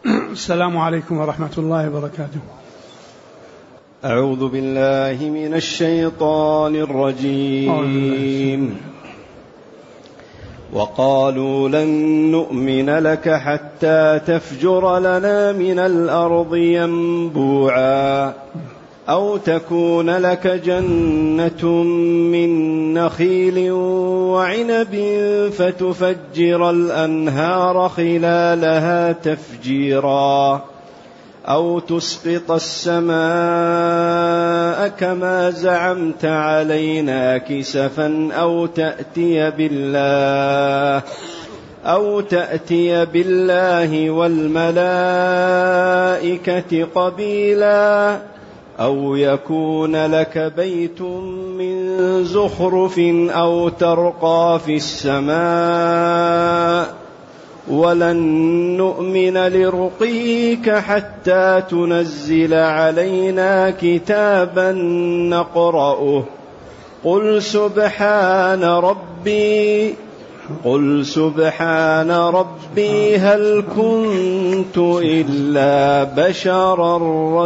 السلام عليكم ورحمة الله وبركاته. أعوذ بالله من الشيطان الرجيم. وقالوا لن نؤمن لك حتى تفجر لنا من الأرض ينبوعا أو تكون لك جنة من نخيل وعنب فتفجر الأنهار خلالها تفجيرا أو تسقط السماء كما زعمت علينا كسفا أو تأتي بالله والملائكة قبيلا أو يكون لك بيت من زخرف أو ترقى في السماء ولن نؤمن لرقيك حتى تنزل علينا كتابا نقرأه قل سبحان ربي هل كنت إلا بشرا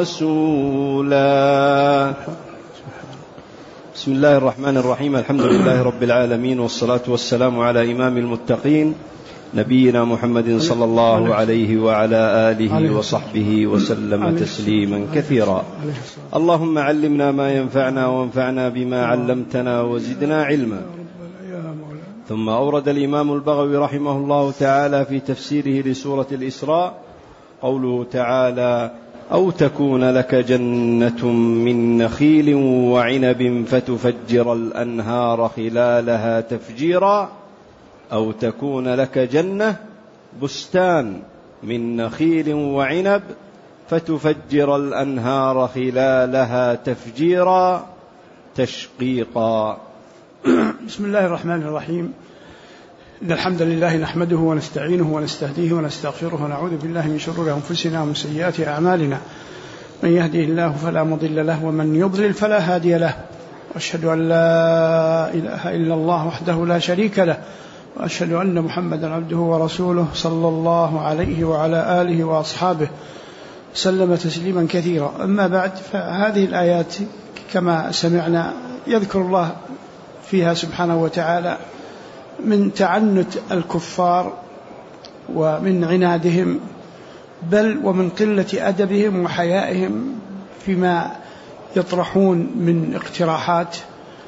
رسولا. بسم الله الرحمن الرحيم. الحمد لله رب العالمين، والصلاة والسلام على إمام المتقين نبينا محمد صلى الله عليه وعلى آله وصحبه وسلم تسليما كثيرا. اللهم علمنا ما ينفعنا وانفعنا بما علمتنا وزدنا علما. ثم أورد الإمام البغوي رحمه الله تعالى في تفسيره لسورة الإسراء قوله تعالى أو تكون لك جنة من نخيل وعنب فتفجر الأنهار خلالها تفجيرا أو تكون لك جنة بستان من نخيل وعنب فتفجر الأنهار خلالها تفجيرا تشقيقا. بسم الله الرحمن الرحيم. إن الحمد لله نحمده ونستعينه ونستهديه ونستغفره ونعوذ بالله من شرور أنفسنا ومن سيئات أعمالنا. من يهده الله فلا مضل له ومن يضلل فلا هادي له. وأشهد أن لا إله إلا الله وحده لا شريك له، وأشهد أن محمدا عبده ورسوله صلى الله عليه وعلى آله وأصحابه سلم تسليما كثيرا. أما بعد، فهذه الآيات كما سمعنا يذكر الله فيها سبحانه وتعالى من تعنت الكفار ومن عنادهم، بل ومن قلة أدبهم وحيائهم فيما يطرحون من اقتراحات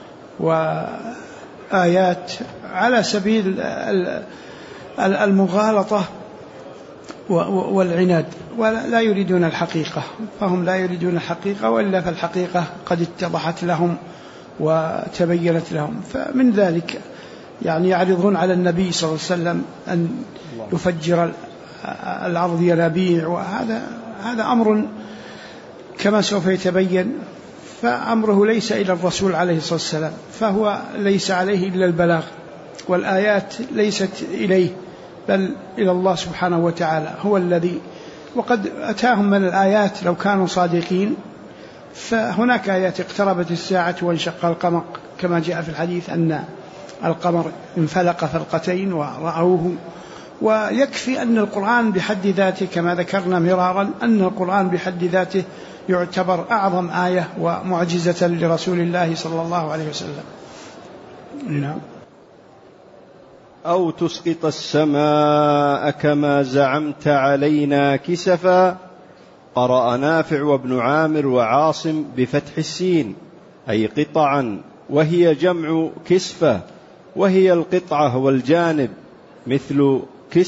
وآيات على سبيل المغالطة والعناد، ولا يريدون الحقيقة. فهم لا يريدون الحقيقة، وإلا فالحقيقة قد اتضحت لهم وتبينت لهم. فمن ذلك يعني يعرضون على النبي صلى الله عليه وسلم أن يفجر الأرض ينابيع، وهذا أمر كما سوف يتبين، فأمره ليس إلى الرسول عليه الصلاة والسلام، فهو ليس عليه إلا البلاغ، والآيات ليست إليه بل إلى الله سبحانه وتعالى، هو الذي وقد أتاهم من الآيات لو كانوا صادقين. فهناك آيات اقتربت الساعة وانشق القمر، كما جاء في الحديث أن القمر انفلق فلقتين ورأوه. ويكفي أن القرآن بحد ذاته كما ذكرنا مرارا أن القرآن بحد ذاته يعتبر أعظم آية ومعجزة لرسول الله صلى الله عليه وسلم. نعم. أو تسقط السماء كما زعمت علينا كسفا. قرأ نافع وابن عامر وعاصم بفتح السين أي قطعا، وهي جمع كسفة، وهي القطعة والجانب، مثل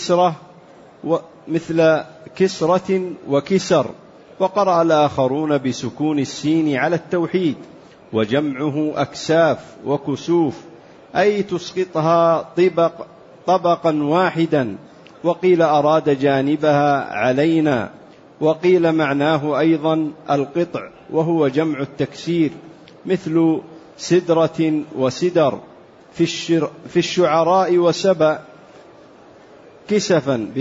كسرة وكسر. وقرأ الآخرون بسكون السين على التوحيد، وجمعه أكساف وكسوف، أي تسقطها طبقا واحدا. وقيل أراد جانبها علينا، وقيل معناه أيضا القطع، وهو جمع التكسير، مثل سدرة وسدر. في الشعراء وسبأ كسفا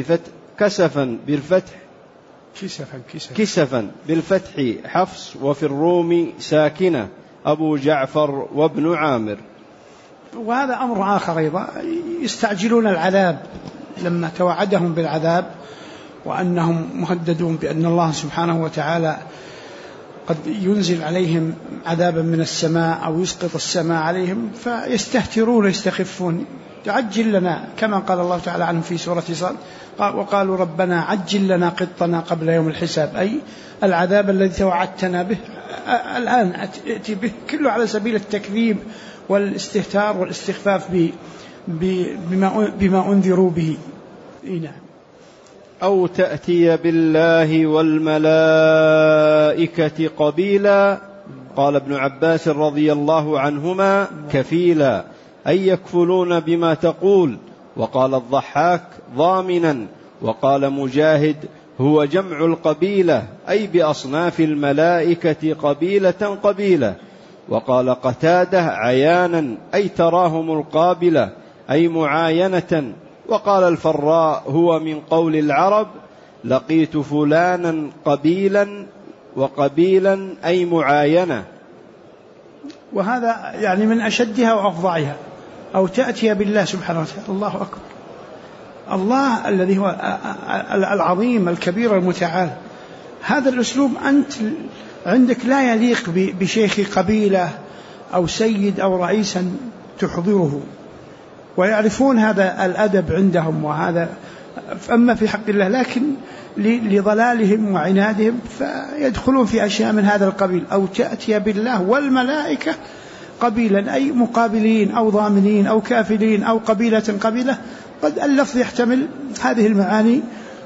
بالفتح حفص، وفي الروم ساكنة أبو جعفر وابن عامر. وهذا أمر آخر أيضا، يستعجلون العذاب لما توعدهم بالعذاب وأنهم مهددون بأن الله سبحانه وتعالى قد ينزل عليهم عذابا من السماء أو يسقط السماء عليهم، فيستهترون ويستخفون. عجل لنا، كما قال الله تعالى عنهم في سورة صاد: وقالوا ربنا عجل لنا قطنا قبل يوم الحساب، أي العذاب الذي توعدتنا به الآن ائتي به، كله على سبيل التكذيب والاستهتار والاستخفاف بما أنذروا به. نعم. أو تأتي بالله والملائكة قبيلا. قال ابن عباس رضي الله عنهما: كفيلا، أي يكفلون بما تقول. وقال الضحاك: ضامنا. وقال مجاهد: هو جمع القبيلة، أي بأصناف الملائكة قبيلة قبيلة. وقال قتادة: عيانا، أي تراهم القابلة، أي معاينة. وقال الفراء: هو من قول العرب: لقيت فلانا قبيلا، وقبيلا أي معاينة. وهذا يعني من أشدها وأفظعها. أو تأتي بالله سبحانه وتعالى، الله أكبر، الله الذي هو العظيم الكبير المتعال. هذا الأسلوب أنت عندك لا يليق بشيخ قبيلة أو سيد أو رئيسا تحضره، ويعرفون هذا الأدب عندهم وهذا، أما في حق الله لكن لضلالهم وعنادهم فيدخلون في أشياء من هذا القبيل. أو تأتي بالله والملائكة قبيلا، أي مقابلين أو ضامنين أو كافلين أو قبيلة قبيلة. قد اللفظ يحتمل هذه المعاني،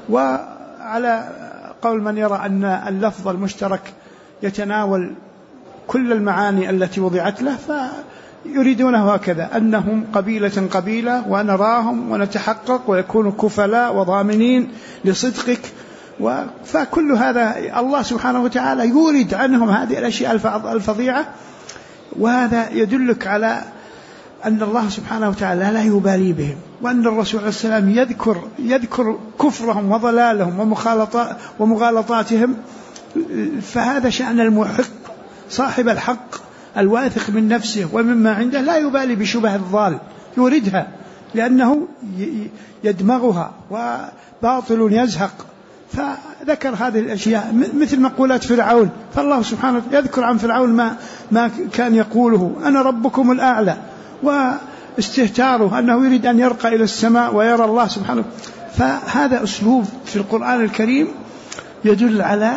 وعلى قول من يرى أن اللفظ المشترك يتناول كل المعاني التي وضعت له، فيريدونه هكذا، أنهم قبيلة قبيلة ونراهم ونتحقق ويكونوا كفلاء وضامنين لصدقك. فكل هذا الله سبحانه وتعالى يورد عنهم هذه الأشياء الفظيعة، وهذا يدلك على أن الله سبحانه وتعالى لا يبالي بهم، وأن الرسول عليه السلام يذكر كفرهم وضلالهم ومغالطاتهم. فهذا شأن المحق صاحب الحق الواثق من نفسه ومما عنده، لا يبالي بشبه الضال، يوردها لأنه يدمغها وباطل يزهق. فذكر هذه الأشياء مثل مقولات فرعون، فالله سبحانه وتعالى يذكر عن فرعون ما كان يقوله: أنا ربكم الأعلى، واستهتاره أنه يريد أن يرقى إلى السماء ويرى الله سبحانه. فهذا أسلوب في القرآن الكريم يدل على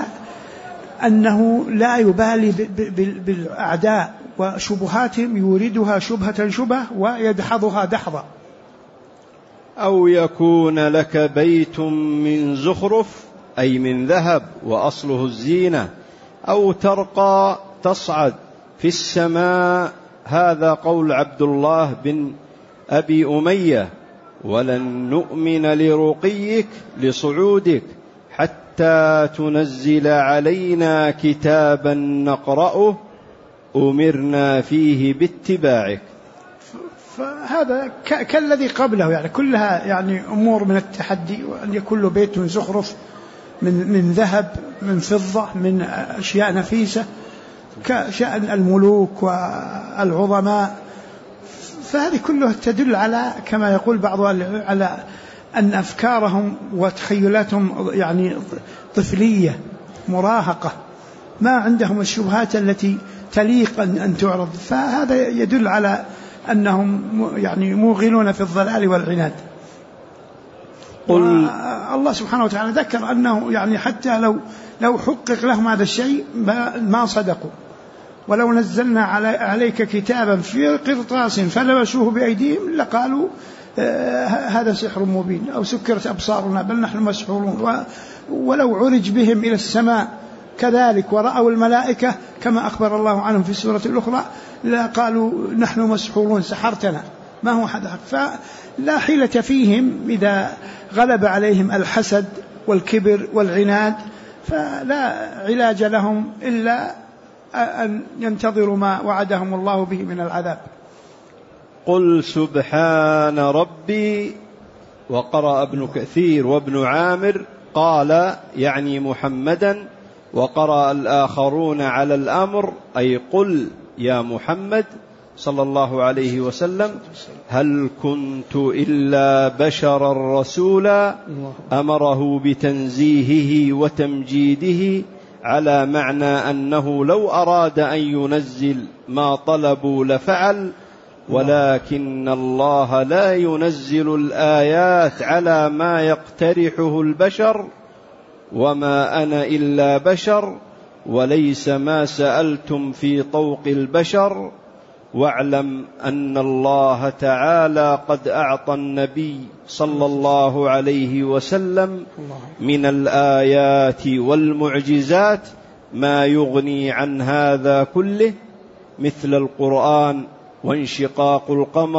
أنه لا يبالي بالأعداء وشبهاتهم، يوردها شبهة ويدحضها دحضا. أو يكون لك بيت من زخرف، أي من ذهب وأصله الزينة. أو ترقى تصعد في السماء، هذا قول عبد الله بن أبي أمية: ولن نؤمن لرقيك لصعودك حتى تنزل علينا كتابا نقرأه أمرنا فيه باتباعك. فهذا كالذي قبله، يعني كلها يعني أمور من التحدي، وأن يكون له بيت من زخرف، من ذهب، من فضة، من أشياء نفيسة كشأن الملوك والعظماء. فهذه كلها تدل على، كما يقول بعض على أن أفكارهم وتخيلاتهم يعني طفلية مراهقة، ما عندهم الشبهات التي تليق أن تعرض. فهذا يدل على أنهم يعني موغلون في الضلال والعناد. الله سبحانه وتعالى ذكر أنه يعني حتى لو حقق لهم هذا الشيء ما صدقوا. ولو نزلنا عليك كتابا في قرطاس فلبسوه بأيديهم لقالوا هذا سحر مبين أو سكرت أبصارنا بل نحن مسحورون. ولو عرج بهم إلى السماء كذلك ورأوا الملائكة كما أخبر الله عنهم في السورة الأخرى لقالوا نحن مسحورون، سحرتنا، ما هو حد حق. فلا حيلة فيهم إذا غلب عليهم الحسد والكبر والعناد، فلا علاج لهم إلا أن ينتظروا ما وعدهم الله به من العذاب. قل سبحان ربي. وقرأ ابن كثير وابن عامر قال يعني محمدا، وقرأ الآخرون على الأمر أي قل يا محمد صلى الله عليه وسلم: هل كنت إلا بشرا رسولا، أمره بتنزيهه وتمجيده، على معنى أنه لو أراد أن ينزل ما طلبوا لفعل، ولكن الله لا ينزل الآيات على ما يقترحه البشر، وما أنا إلا بشر، وليس ما سألتم في طوق البشر، واعلم أن الله تعالى قد أعطى النبي صلى الله عليه وسلم من الآيات والمعجزات ما يغني عن هذا كله، مثل القرآن وانشقاق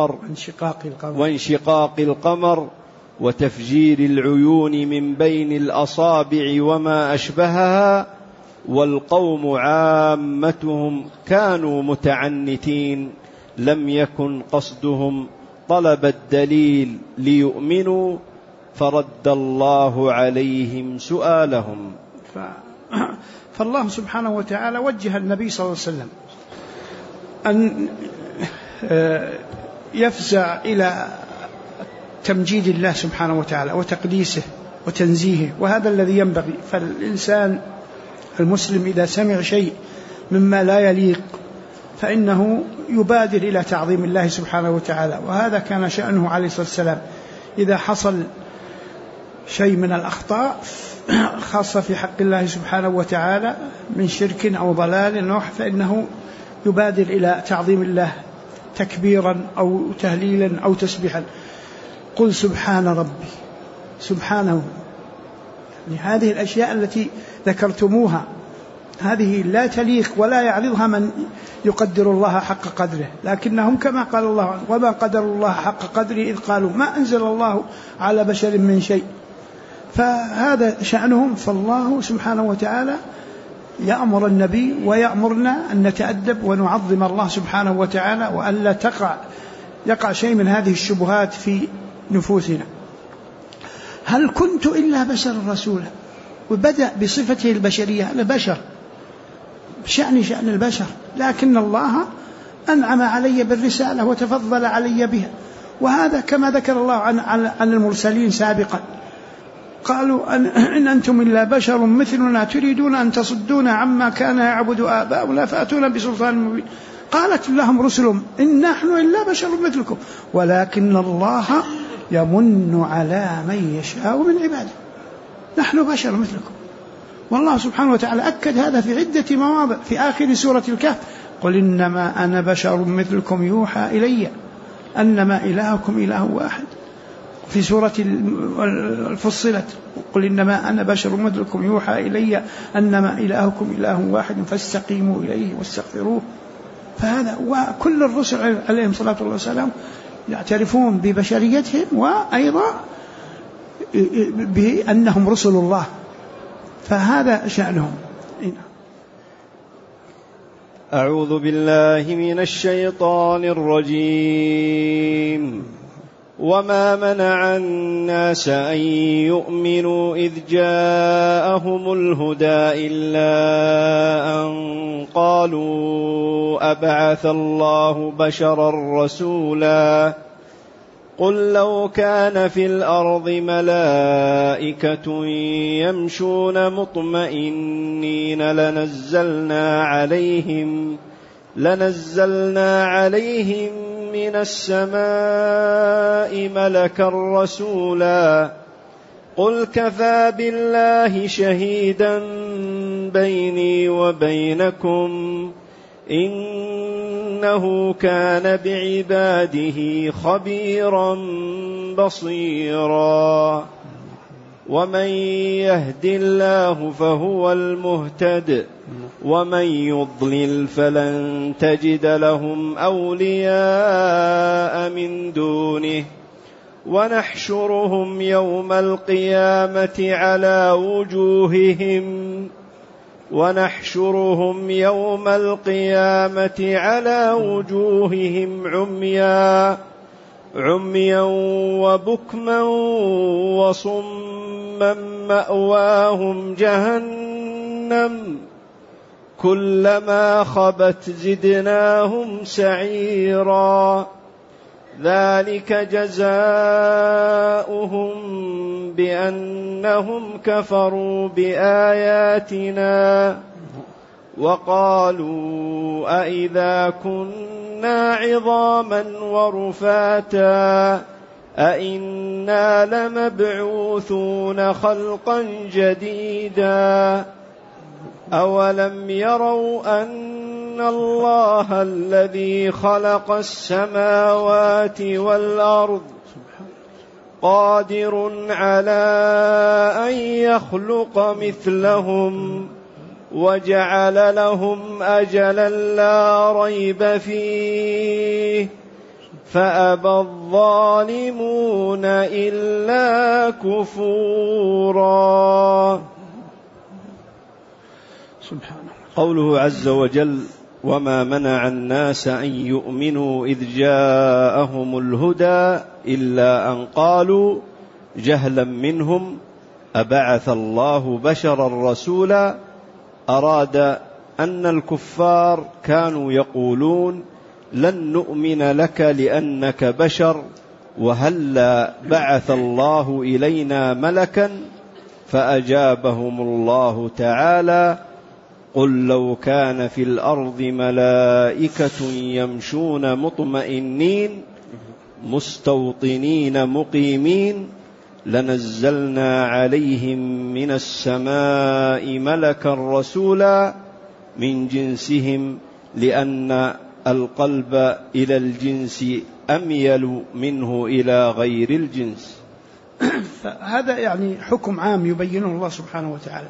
القمر وتفجير العيون من بين الأصابع وما أشبهها. والقوم عامتهم كانوا متعنتين، لم يكن قصدهم طلب الدليل ليؤمنوا، فرد الله عليهم سؤالهم. فالله سبحانه وتعالى وجه النبي صلى الله عليه وسلم أن يفزع إلى تمجيد الله سبحانه وتعالى وتقديسه وتنزيهه، وهذا الذي ينبغي. فالإنسان المسلم إذا سمع شيء مما لا يليق فإنه يبادر إلى تعظيم الله سبحانه وتعالى، وهذا كان شأنه عليه الصلاة والسلام. إذا حصل شيء من الأخطاء خاصة في حق الله سبحانه وتعالى من شرك أو ضلال فإنه يبادر إلى تعظيم الله تكبيرا أو تهليلا أو تسبيحا. قل سبحان ربي، سبحانه. يعني هذه الأشياء التي ذكرتموها هذه لا تليق ولا يعرضها من يقدر الله حق قدره، لكنهم كما قال الله: وما قدر الله حق قدره إذ قالوا ما أنزل الله على بشر من شيء. فهذا شأنهم. فالله سبحانه وتعالى يأمر النبي ويأمرنا أن نتأدب ونعظم الله سبحانه وتعالى، وألا يقع شيء من هذه الشبهات في نفوسنا. هل كنت إلا بشر رسولا، وبدأ بصفته البشرية. أنا بشر شأن البشر، لكن الله أنعم علي بالرسالة وتفضل علي بها، وهذا كما ذكر الله عن المرسلين سابقا. قالوا إن أنتم إلا بشر مثلنا تريدون أن تصدونا عما كان يعبد آباؤنا فأتونا بسلطان مبين. قالت لهم رسلهم: إن نحن إلا بشر مثلكم ولكن الله يمن على من يشاء من عباده. نحن بشر مثلكم. والله سبحانه وتعالى أكد هذا في عدة مواضع في آخر سورة الكهف: قل إنما أنا بشر مثلكم يوحى إلي أنما إلهكم إله واحد. في سورة الفصلت: قل إنما أنا بشر مثلكم يوحى إلي أنما إلهكم إله واحد فاستقيموا إليه واستغفروه. فهذا وكل الرسل عليهم الصلاة والسلام يعترفون ببشريتهم وأيضا بأنهم رسل الله، فهذا شأنهم. أعوذ بالله من الشيطان الرجيم. وما منع الناس أن يؤمنوا إذ جاءهم الهدى إلا أن قالوا أبعث الله بشرا رسولا. قل لو كان في الأرض ملائكة يمشون مطمئنين لنزلنا عليهم من السماء ملكا رسولا. قل كفى بالله شهيدا بيني وبينكم إنه كان بعباده خبيرا بصيرا. ومن يهد الله فهو المهتد ومن يضلل فلن تجد لهم أولياء من دونه. ونحشرهم يوم القيامة على وجوههم عميا وبكما وصما مأواهم جهنم كلما خبت زدناهم سعيرا ذلك جزاؤهم بأنهم كفروا بآياتنا وقالوا أئذا كنا عظاما ورفاتا أئنا لمبعوثون خلقا جديدا أولم يروا أن الله الذي خلق السماوات والأرض قادر على أن يخلق مثلهم وجعل لهم أجلا لا ريب فيه فأبى الظالمون إلا كفورا. سبحانه. قوله عز وجل وما منع الناس أن يؤمنوا إذ جاءهم الهدى إلا أن قالوا جهلا منهم أبعث الله بشرا رسولا أراد أن الكفار كانوا يقولون لن نؤمن لك لأنك بشر وهلا بعث الله إلينا ملكا فأجابهم الله تعالى قل لو كان في الأرض ملائكة يمشون مطمئنين مستوطنين مقيمين لنزلنا عليهم من السماء ملكا رسولا من جنسهم لأن القلب إلى الجنس أميل منه إلى غير الجنس. هذا يعني حكم عام يبينه الله سبحانه وتعالى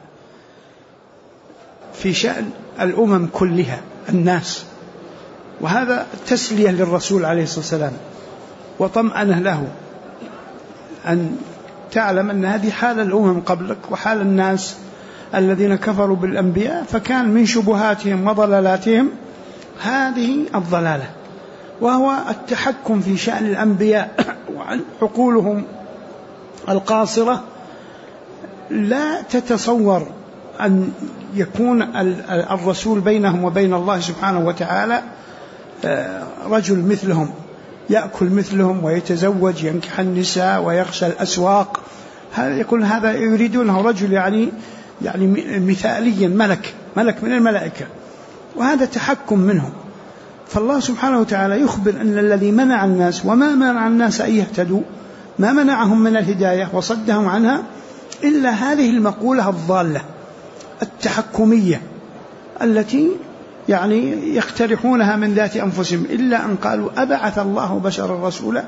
في شأن الأمم كلها الناس، وهذا تسلية للرسول عليه الصلاة والسلام وطمأنه له أن تعلم أن هذه حال الأمم قبلك وحال الناس الذين كفروا بالأنبياء، فكان من شبهاتهم وضلالاتهم هذه الضلالة، وهو التحكم في شأن الأنبياء وعن عقولهم القاصرة لا تتصور أن يكون الرسول بينهم وبين الله سبحانه وتعالى رجل مثلهم يأكل مثلهم ويتزوج ينكح النساء ويغشى الأسواق. يقول هذا يريدونه رجل يعني مثاليا ملك من الملائكة، وهذا تحكم منهم. فالله سبحانه وتعالى يخبر أن الذي منع الناس وما منع الناس أن يهتدوا، ما منعهم من الهداية وصدهم عنها إلا هذه المقولة الضالة التحكمية التي يعني يقترحونها من ذات أنفسهم، إلا أن قالوا أبعث الله بشرا رسولا.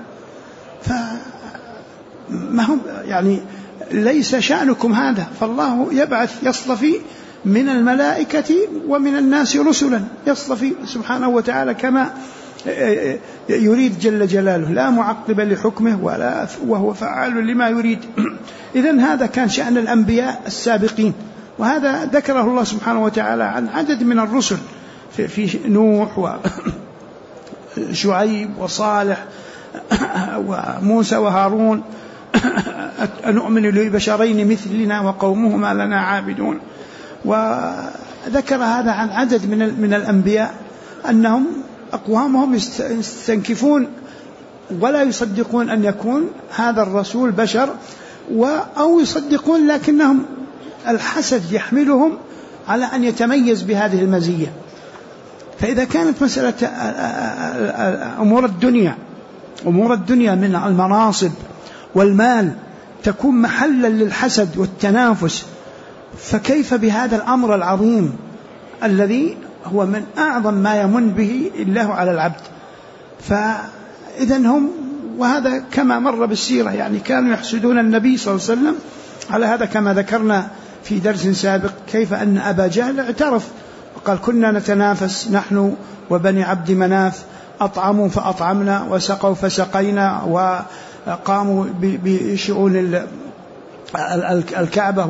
فما هم يعني ليس شأنكم هذا، فالله يبعث يصطفي من الملائكة ومن الناس رسلا، يصطفي سبحانه وتعالى كما يريد جل جلاله، لا معقب لحكمه وهو فعال لما يريد. إذن هذا كان شأن الأنبياء السابقين، وهذا ذكره الله سبحانه وتعالى عن عدد من الرسل في نوح وشعيب وصالح وموسى وهارون أنؤمن لبشرين مثلنا وقومهما لنا عابدون. وذكر هذا عن عدد من الأنبياء أنهم أقوامهم يستنكفون ولا يصدقون أن يكون هذا الرسول بشر، أو يصدقون لكنهم الحسد يحملهم على أن يتميز بهذه المزية. فإذا كانت مسألة أمور الدنيا من المناصب والمال تكون محلا للحسد والتنافس، فكيف بهذا الأمر العظيم الذي هو من أعظم ما يمن به الله على العبد؟ فإذن هم، وهذا كما مر بالسيرة، يعني كانوا يحسدون النبي صلى الله عليه وسلم على هذا، كما ذكرنا في درس سابق كيف أن أبا جهل اعترف وقال كنا نتنافس نحن وبني عبد مناف، أطعموا فأطعمنا وسقوا فسقينا وقاموا بشؤون الكعبة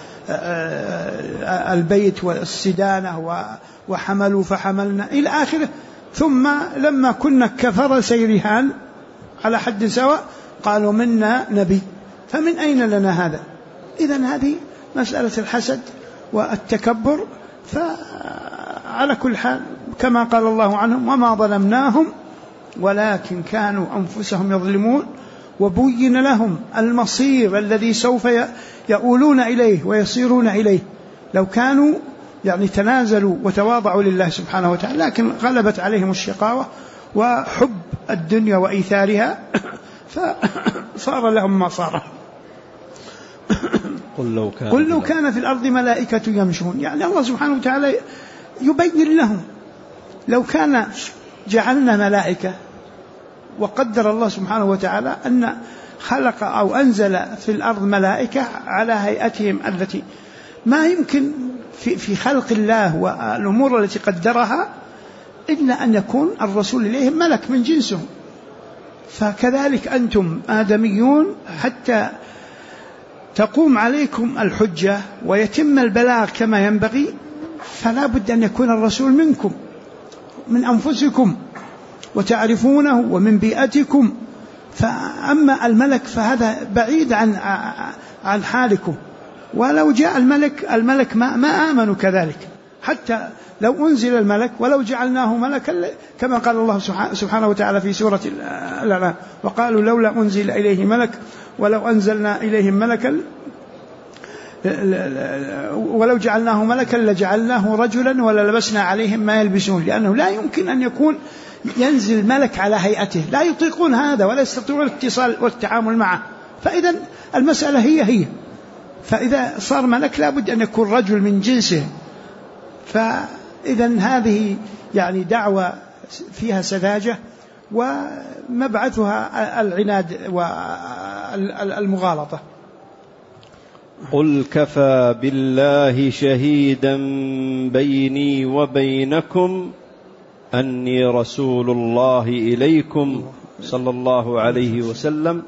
والبيت والسدانة وحملوا فحملنا إلى آخره. ثم لما كنا كفر سيرهان على حد سواء قالوا منا نبي، فمن أين لنا هذا؟ إذن هذه مسألة الحسد والتكبر، وعلى كل حال كما قال الله عنهم وما ظلمناهم ولكن كانوا أنفسهم يظلمون وبين لهم المصير الذي سوف يؤولون إليه ويصيرون إليه لو كانوا يعني تنازلوا وتواضعوا لله سبحانه وتعالى، لكن غلبت عليهم الشقاوة وحب الدنيا وإيثارها فصار لهم ما صار. قل لو كان في الأرض ملائكة يمشون، يعني الله سبحانه وتعالى يبين لهم لو كان جعلنا ملائكة، وقدر الله سبحانه وتعالى أن خلق أو أنزل في الأرض ملائكة على هيئتهم التي ما يمكن في خلق الله والأمور التي قدرها إلا أن يكون الرسول إليهم ملك من جنسهم. فكذلك أنتم آدميون حتى تقوم عليكم الحجة ويتم البلاغ كما ينبغي، فلا بد أن يكون الرسول منكم من أنفسكم وتعرفونه ومن بيئتكم. فأما الملك فهذا بعيد عن حالكم، ولو جاء الملك ما آمنوا كذلك، حتى لو أنزل الملك ولو جعلناه ملكا كما قال الله سبحانه وتعالى في سورة الأنعام وقالوا لولا أنزل إليه ملك ولو أنزلنا إليهم ملكا ولو جعلناه ملكا لجعلناه رجلا وللبسنا عليهم ما يلبسون، لأنه لا يمكن أن يكون ينزل ملك على هيئته، لا يطيقون هذا ولا يستطيعون الاتصال والتعامل معه. فإذا المسألة هي فإذا صار ملك لا بد أن يكون رجل من جنسه. فإذا هذه يعني دعوة فيها سذاجة ومبعثها العناد والمغالطة. قل كفى بالله شهيدا بيني وبينكم أني رسول الله إليكم صلى الله عليه وسلم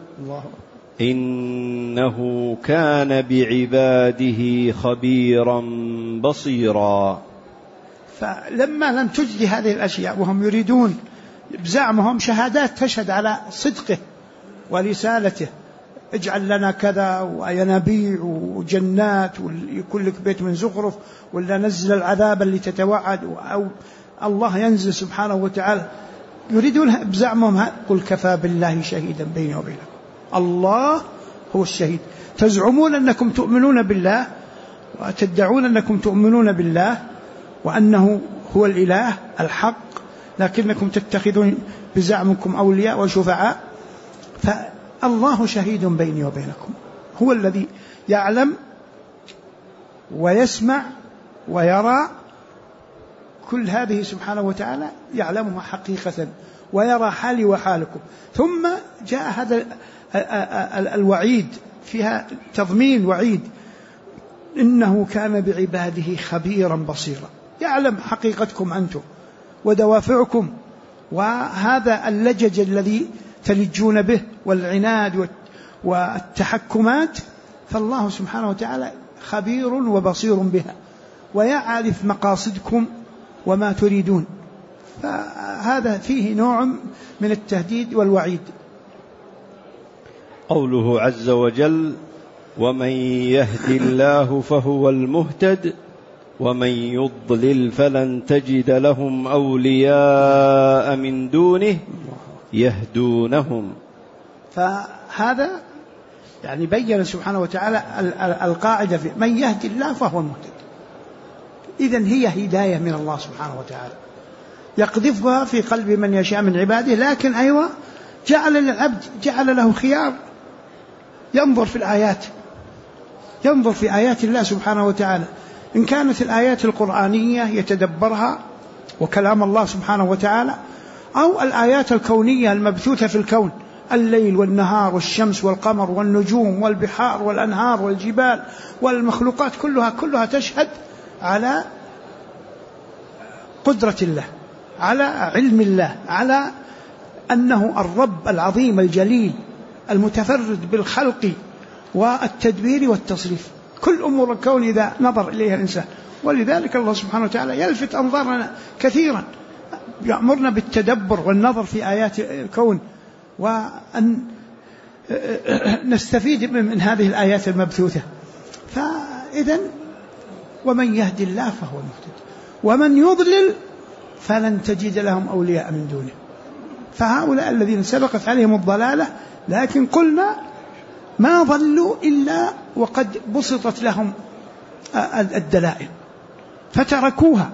إنه كان بعباده خبيرا بصيرا. فلما لم تجدي هذه الأشياء وهم يريدون بزعمهم شهادات تشهد على صدقه ورسالته، اجعل لنا كذا وينابيع وجنات ويكون لك بيت من زخرف ولا نزل العذاب اللي تتوعد أو الله ينزل سبحانه وتعالى، يريدون بزعمهم قل كفى بالله شهيدا بيني وبينكم، الله هو الشهيد. تزعمون أنكم تؤمنون بالله وتدعون أنكم تؤمنون بالله وأنه هو الإله الحق، لكنكم تتخذون بزعمكم أولياء وشفعاء. فالله شهيد بيني وبينكم، هو الذي يعلم ويسمع ويرى كل هذه سبحانه وتعالى، يعلمها حقيقة ويرى حالي وحالكم. ثم جاء هذا الوعيد فيها تضمين وعيد، إنه كان بعباده خبيرا بصيرا، يعلم حقيقتكم أنتم ودوافعكم وهذا اللجج الذي تلجون به والعناد والتحكمات، فالله سبحانه وتعالى خبير وبصير بها ويعرف مقاصدكم وما تريدون. فهذا فيه نوع من التهديد والوعيد. قوله عز وجل ومن يهد الله فهو المهتد ومن يضلل فلن تجد لهم أولياء من دونه يهدونهم. فهذا يعني بين سبحانه وتعالى القاعدة في من يهد الله فهو المهتد. إذن هي هداية من الله سبحانه وتعالى يقذفها في قلب من يشاء من عباده، لكن أيوة جعل للعبد جعل له خيار، ينظر في الآيات، ينظر في آيات الله سبحانه وتعالى، إن كانت الآيات القرآنية يتدبرها وكلام الله سبحانه وتعالى، أو الآيات الكونية المبثوثة في الكون، الليل والنهار والشمس والقمر والنجوم والبحار والأنهار والجبال والمخلوقات كلها تشهد على قدرة الله، على علم الله، على أنه الرب العظيم الجليل المتفرد بالخلق والتدبير والتصريف. كل أمور الكون إذا نظر إليها الإنسان، ولذلك الله سبحانه وتعالى يلفت أنظارنا كثيرا، يأمرنا بالتدبر والنظر في آيات الكون وأن نستفيد من هذه الآيات المبثوثة. فإذن ومن يهدي الله فهو المهتد ومن يضلل فلن تجد لهم أولياء من دونه. فهؤلاء الذين سبقت عليهم الضلالة لكن قلنا ما ضلوا إلا وقد بسطت لهم الدلائل فتركوها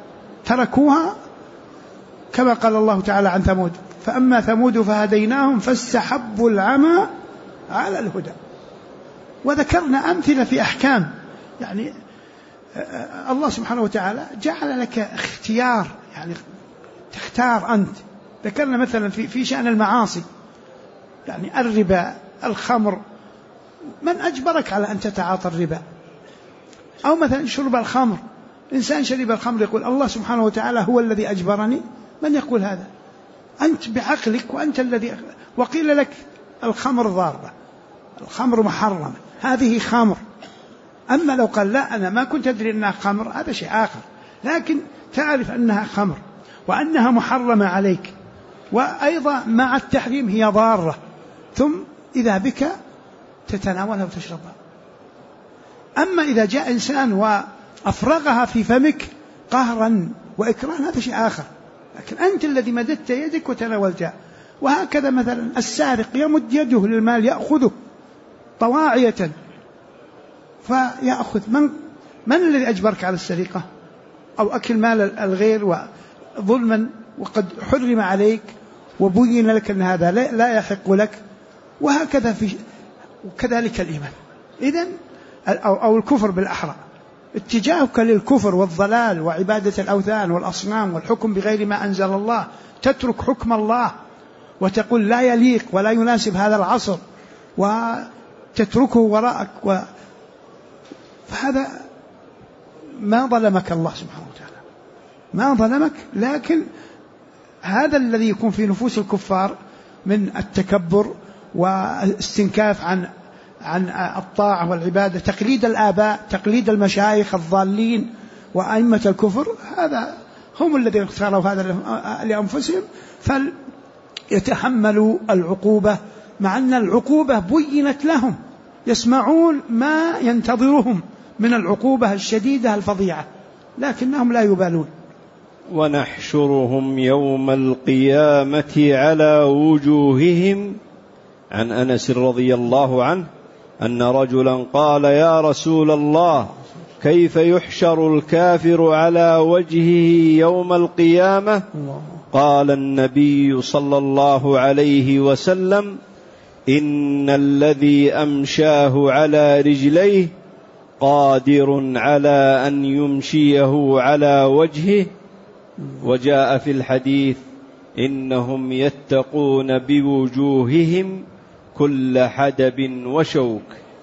كما قال الله تعالى عن ثمود: فأما ثمود فهديناهم فاستحبوا العمى على الهدى. وذكرنا أمثلة في أحكام، يعني الله سبحانه وتعالى جعل لك اختيار، يعني تختار أنت. ذكرنا مثلا في شأن المعاصي، يعني الربا، الخمر، من أجبرك على أن تتعاطى الربا؟ أو مثلا شرب الخمر، إنسان شرب الخمر يقول الله سبحانه وتعالى هو الذي أجبرني. من يقول هذا؟ أنت بعقلك، وأنت الذي، وقيل لك الخمر ضارة، الخمر محرمة، هذه خمر. أما لو قال لا أنا ما كنت أدري أنها خمر، هذا شيء آخر، لكن تعرف أنها خمر وأنها محرمة عليك، وأيضا مع التحريم هي ضارة، ثم إذا بك تتناولها وتشربها. أما إذا جاء إنسان وأفرغها في فمك قهرا وإكراها، هذا شيء آخر، لكن أنت الذي مددت يدك وتناولتها. وهكذا مثلا السارق يمد يده للمال يأخذه طواعية فيأخذ. من الذي أجبرك على السرقة أو أكل مال الغير وظلما وقد حرم عليك وبين لك أن هذا لا يحق لك؟ وهكذا وكذلك الإيمان. إذن أو الكفر بالأحرى، اتجاهك للكفر والضلال وعبادة الأوثان والأصنام والحكم بغير ما أنزل الله، تترك حكم الله وتقول لا يليق ولا يناسب هذا العصر وتتركه وراءك فهذا ما ظلمك الله سبحانه وتعالى، ما ظلمك، لكن هذا الذي يكون في نفوس الكفار من التكبر والاستنكاف عن الطاعة والعبادة، تقليد الآباء، تقليد المشايخ الضالين وأئمة الكفر، هذا هم الذين اختاروا هذا لأنفسهم، فليتحملوا العقوبة، مع أن العقوبة بينت لهم، يسمعون ما ينتظرهم من العقوبة الشديدة الفظيعة، لكنهم لا يبالون. ونحشرهم يوم القيامة على وجوههم. عن أنس رضي الله عنه أن رجلا قال: يا رسول الله، كيف يحشر الكافر على وجهه يوم القيامة؟ قال النبي صلى الله عليه وسلم: إن الذي أمشاه على رجليه قادر على أن يمشيه على وجهه. وجاء في الحديث: إنهم يتقون بوجوههم كل حدب وشوك.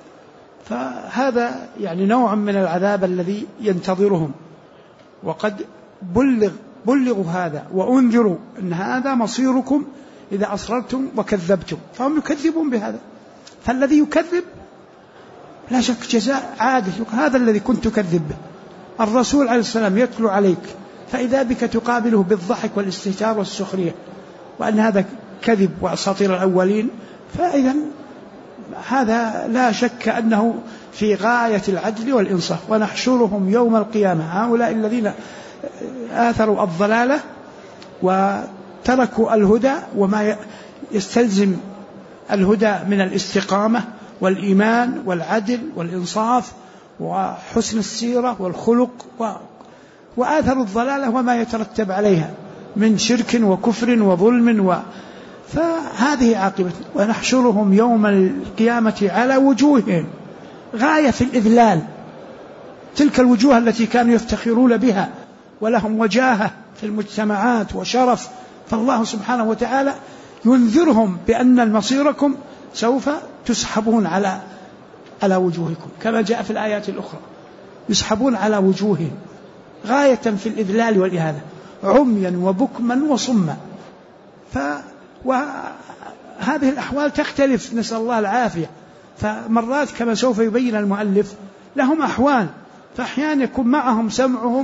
فهذا يعني نوع من العذاب الذي ينتظرهم، وقد بلغوا هذا وأنذروا أن هذا مصيركم إذا أصررتم وكذبتم، فهم يكذبون بهذا. فالذي يكذب لا شك جزاء عادل، هذا الذي كنت تكذب به. الرسول عليه السلام يتلو عليك فإذا بك تقابله بالضحك والاستهتار والسخرية، وأن هذا كذب وأساطير الأولين، فإذا هذا لا شك أنه في غاية العدل والإنصاف. ونحشرهم يوم القيامة، هؤلاء الذين آثروا الضلالة وتركوا الهدى وما يستلزم الهدى من الاستقامة والإيمان والعدل والإنصاف وحسن السيرة والخلق، وآثروا الضلالة وما يترتب عليها من شرك وكفر وظلم فهذه عاقبة. ونحشرهم يوم القيامة على وجوههم، غاية في الإذلال، تلك الوجوه التي كانوا يفتخرون بها ولهم وجاهة في المجتمعات وشرف، فالله سبحانه وتعالى ينذرهم بأن مصيركم سوف تسحبون على وجوهكم، كما جاء في الآيات الأخرى، يسحبون على وجوههم، غاية في الإذلال والإهانة، عميا وبكما وصما. وهذه الأحوال تختلف، نسأل الله العافية. فمرات كما سوف يبين المؤلف لهم أحوال، فأحيانا يكون معهم سمعهم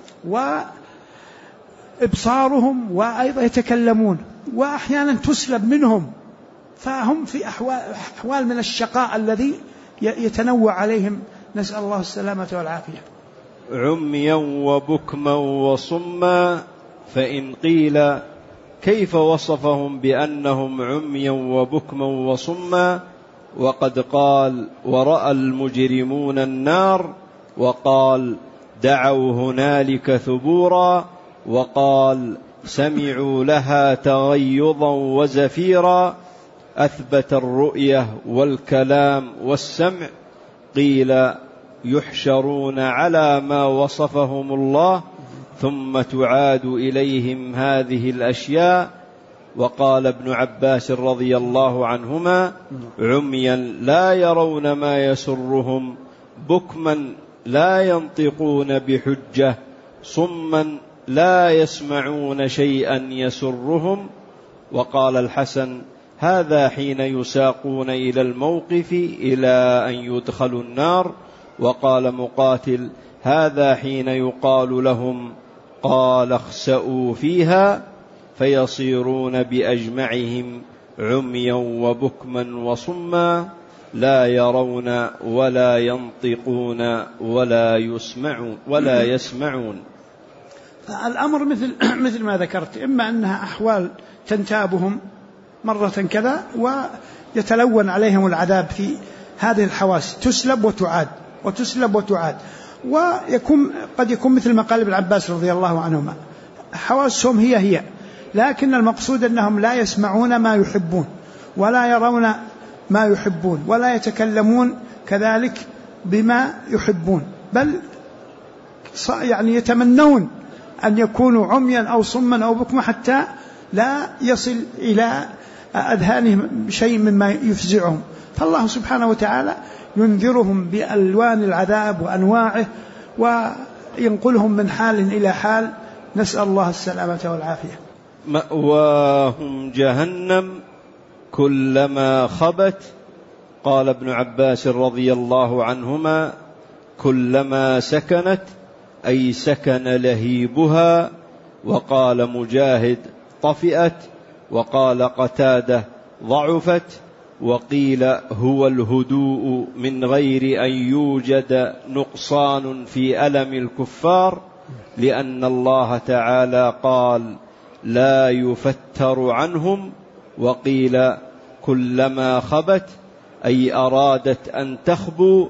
وإبصارهم وأيضا يتكلمون، وأحيانا تسلب منهم، فهم في أحوال من الشقاء الذي يتنوع عليهم، نسأل الله السلامة والعافية. عميا وبكما وصما، فإن قيل كيف وصفهم بأنهم عميا وبكما وصما وقد قال ورأى المجرمون النار، وقال دعوا هنالك ثبورا، وقال سمعوا لها تغيظا وزفيرا، أثبت الرؤية والكلام والسمع. قيل يحشرون على ما وصفهم الله ثم تعاد إليهم هذه الأشياء. وقال ابن عباس رضي الله عنهما عميا لا يرون ما يسرهم، بكما لا ينطقون بحجة، صما لا يسمعون شيئا يسرهم. وقال الحسن هذا حين يساقون إلى الموقف إلى أن يدخلوا النار. وقال مقاتل هذا حين يقال لهم قال اخسأوا فيها، فيصيرون بأجمعهم عميا وبكما وصما، لا يرون ولا ينطقون ولا يسمعون. الأمر مثل ما ذكرت، إما أنها أحوال تنتابهم مرة كذا ويتلون عليهم العذاب في هذه الحواس، تسلب وتعاد وتسلب وتعاد. قد يكون مثل ما قال ابن عباس رضي الله عنهما حواسهم هي، لكن المقصود أنهم لا يسمعون ما يحبون ولا يرون ما يحبون ولا يتكلمون كذلك بما يحبون، بل يعني يتمنون أن يكونوا عميا أو صما أو بكما حتى لا يصل إلى أذهانهم شيء مما يفزعهم. فالله سبحانه وتعالى ينذرهم بألوان العذاب وأنواعه وينقلهم من حال إلى حال، نسأل الله السلامة والعافية. مأواهم جهنم كلما خبت. قال ابن عباس رضي الله عنهما كلما سكنت أي سكن لهيبها. وقال مجاهد طفئت. وقال قتادة ضعفت. وقيل هو الهدوء من غير أن يوجد نقصان في ألم الكفار، لأن الله تعالى قال لا يفتر عنهم. وقيل كلما خبت أي أرادت أن تخبو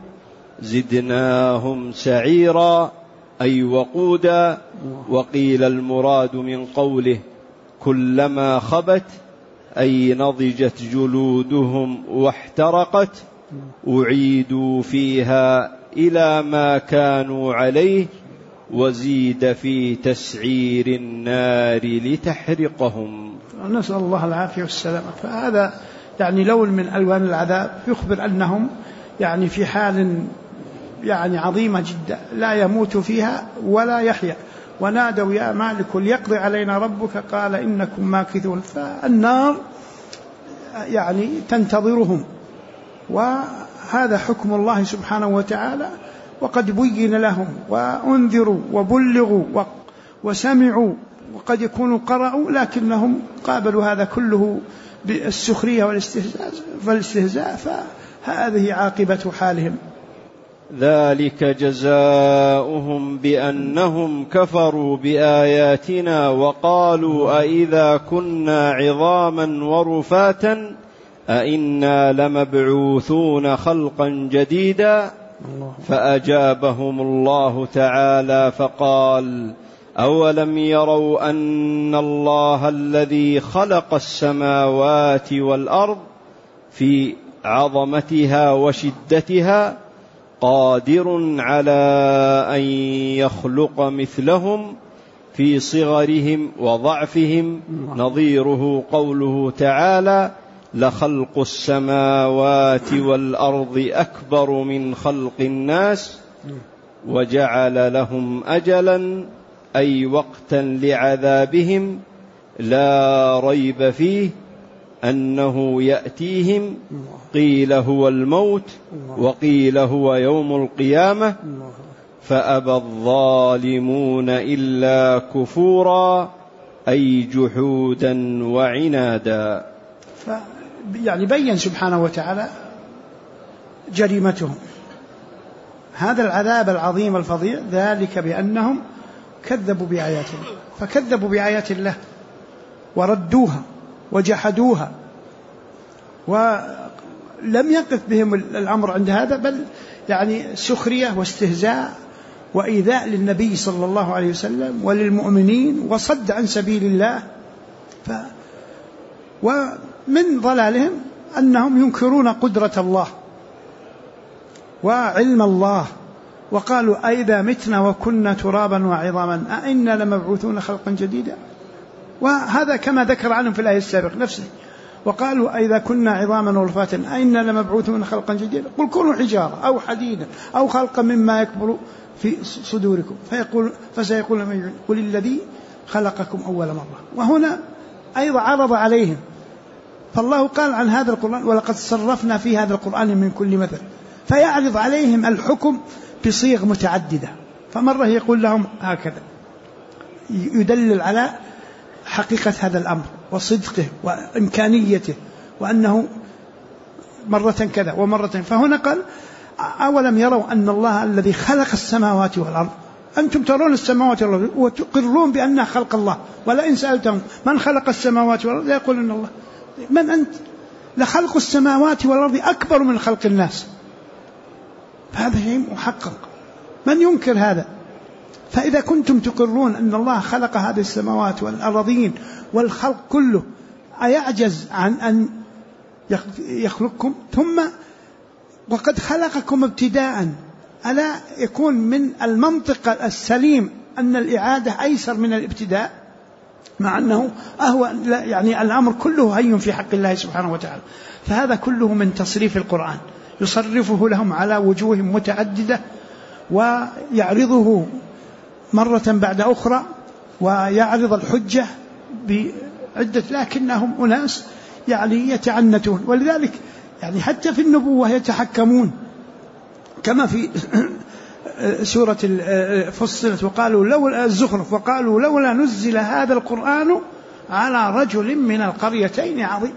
زدناهم سعيرا أي وقودا. وقيل المراد من قوله كلما خبت أي نضجت جلودهم واحترقت أعيدوا فيها إلى ما كانوا عليه، وزيد في تسعير النار لتحرقهم. نسأل الله العافية والسلامة. فهذا يعني لون من ألوان العذاب يخبر أنهم يعني في حال يعني عظيمة جدا لا يموت فيها ولا يحيا. ونادوا يا مالك ليقضي علينا ربك قال إنكم ماكثون. فالنار يعني تنتظرهم، وهذا حكم الله سبحانه وتعالى، وقد بين لهم وأنذروا وبلغوا وسمعوا، وقد يكونوا قرأوا لكنهم قابلوا هذا كله بالسخرية والاستهزاء، فهذه عاقبة حالهم. ذلك جزاؤهم بأنهم كفروا بآياتنا وقالوا أئذا كنا عظاما ورفاتا أئنا لمبعوثون خلقا جديدا. فأجابهم الله تعالى فقال أولم يروا أن الله الذي خلق السماوات والأرض في عظمتها وشدتها قادر على أن يخلق مثلهم في صغرهم وضعفهم. نظيره قوله تعالى لخلق السماوات والأرض أكبر من خلق الناس وجعل لهم أجلا أي وقتا لعذابهم لا ريب فيه أنه يأتيهم. قيل هو الموت وقيل هو يوم القيامة. فأبى الظالمون إلا كفورا أي جحودا وعنادا. يعني بين سبحانه وتعالى جريمتهم هذا العذاب العظيم الفظيع ذلك بأنهم كذبوا بآيات الله، فكذبوا بآيات الله وردوها وجحدوها، ولم يقف بهم الأمر عند هذا، بل يعني سخرية واستهزاء وإيذاء للنبي صلى الله عليه وسلم وللمؤمنين وصد عن سبيل الله. ومن ضلالهم أنهم ينكرون قدرة الله وعلم الله، وقالوا أئذا متنا وكنا ترابا وعظاما أئنا لمبعوثون خلقا جديدا، وهذا كما ذكر عنهم في الآية السابقة نفسه، وقالوا أئذا كنا عظاما ورفاتا أئنا لمبعوثون خلقا جديدا قل كونوا حجارة أو حديدا أو خلقا مما يكبر في صدوركم فسيقول من قل الذي خلقكم أول مرة. وهنا أيضا عرض عليهم، فالله قال عن هذا القرآن ولقد صرفنا في هذا القرآن من كل مثل، فيعرض عليهم الحكم بصيغ متعددة، فمرة يقول لهم هكذا يدلل على حقيقة هذا الأمر وصدقه وإمكانيته وأنه مرة كذا ومرة. فهنا قال أولم يروا أن الله الذي خلق السماوات والأرض، أنتم ترون السماوات والأرض وتقرون بأنها خلق الله، ولئن سألتهم من خلق السماوات والأرض يقولون الله. من أنت؟ لخلق السماوات والأرض أكبر من خلق الناس، فهذا شيء محقق، من ينكر هذا؟ فإذا كنتم تقرون أن الله خلق هذه السماوات والأرضين والخلق كله، أيعجز عن أن يخلقكم؟ ثم وقد خلقكم ابتداء، ألا يكون من المنطق السليم أن الإعادة أيسر من الابتداء، مع أنه يعني الأمر كله هين في حق الله سبحانه وتعالى. فهذا كله من تصريف القرآن، يصرفه لهم على وجوه متعددة ويعرضه مرة بعد أخرى، ويعرض الحجة بعدة، لكنهم أناس يعني يتعنتون. ولذلك يعني حتى في النبوة يتحكمون، كما في سورة فصلت وقالوا لولا الزخرف وقالوا لولا نزل هذا القرآن على رجل من القريتين عظيم.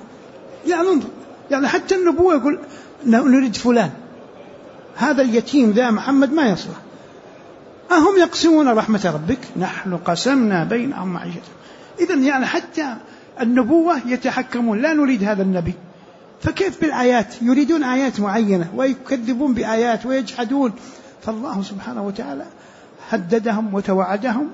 يعني حتى النبوة يقول نريد فلان، هذا اليتيم ذا محمد ما يصلح. أهم يقسمون رحمة ربك نحن قسمنا بينهم معيشتهم. إذن يعني حتى النبوة يتحكمون، لا نريد هذا النبي. فكيف بالآيات؟ يريدون آيات معينة ويكذبون بآيات ويجحدون. فالله سبحانه وتعالى هددهم وتوعدهم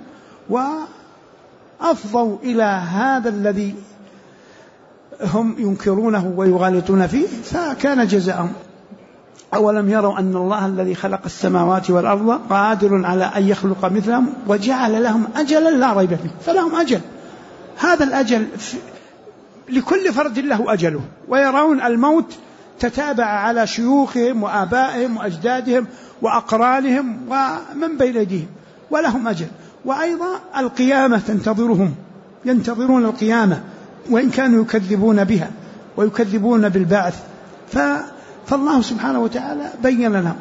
وأفضوا إلى هذا الذي هم ينكرونه ويغالطون فيه، فكان جزاءهم. أولم يروا أن الله الذي خلق السماوات والأرض قادر على أن يخلق مثلهم وجعل لهم أجلا لا ريب فيه. فلهم أجل، هذا الأجل لكل فرد له أجله، ويرون الموت تتابع على شيوخهم وآبائهم وأجدادهم وأقرانهم ومن بين أيديهم، ولهم أجل. وأيضا القيامة تنتظرهم، ينتظرون القيامة وإن كانوا يكذبون بها ويكذبون بالبعث. فالله سبحانه وتعالى بين لهم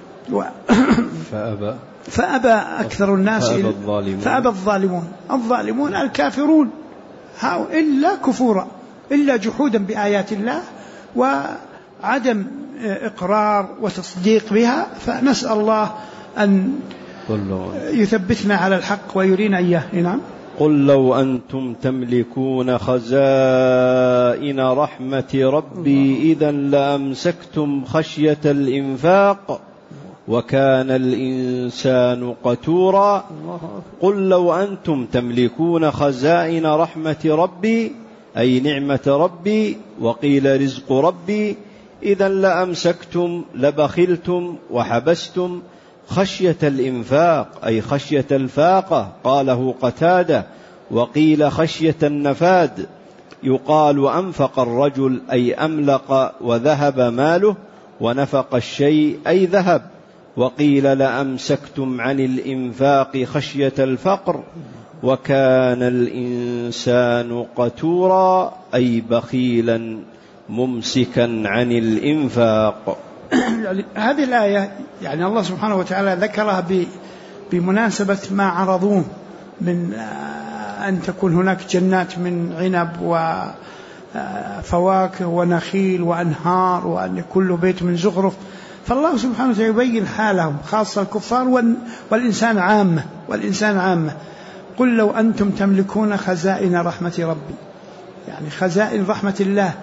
فأبى أكثر الناس فأبى الظالمون الكافرون إلا كفورا، إلا جحودا بآيات الله وعدم إقرار وتصديق بها. فنسأل الله أن يثبتنا على الحق ويرينا إياه. نعم. قل لو أنتم تملكون خزائن رحمة ربي إذا لأمسكتم خشية الإنفاق وكان الإنسان قتورا. قل لو أنتم تملكون خزائن رحمة ربي أي نعمة ربي، وقيل رزق ربي، إذا لأمسكتم لبخلتم وحبستم خشية الإنفاق أي خشية الفاقة، قاله قتادة، وقيل خشية النفاد، يقال أنفق الرجل أي أملق وذهب ماله، ونفق الشيء أي ذهب. وقيل لأمسكتم عن الإنفاق خشية الفقر، وكان الإنسان قتورا أي بخيلا ممسكا عن الإنفاق. يعني هذه الآية يعني الله سبحانه وتعالى ذكرها بمناسبة ما عرضوه من أن تكون هناك جنات من عنب وفواكه ونخيل وأنهار وأن كل بيت من زخرف. فالله سبحانه وتعالى يبين حالهم، خاصة الكفار والإنسان عامة. قل لو أنتم تملكون خزائن رحمة ربي، يعني خزائن رحمة الله،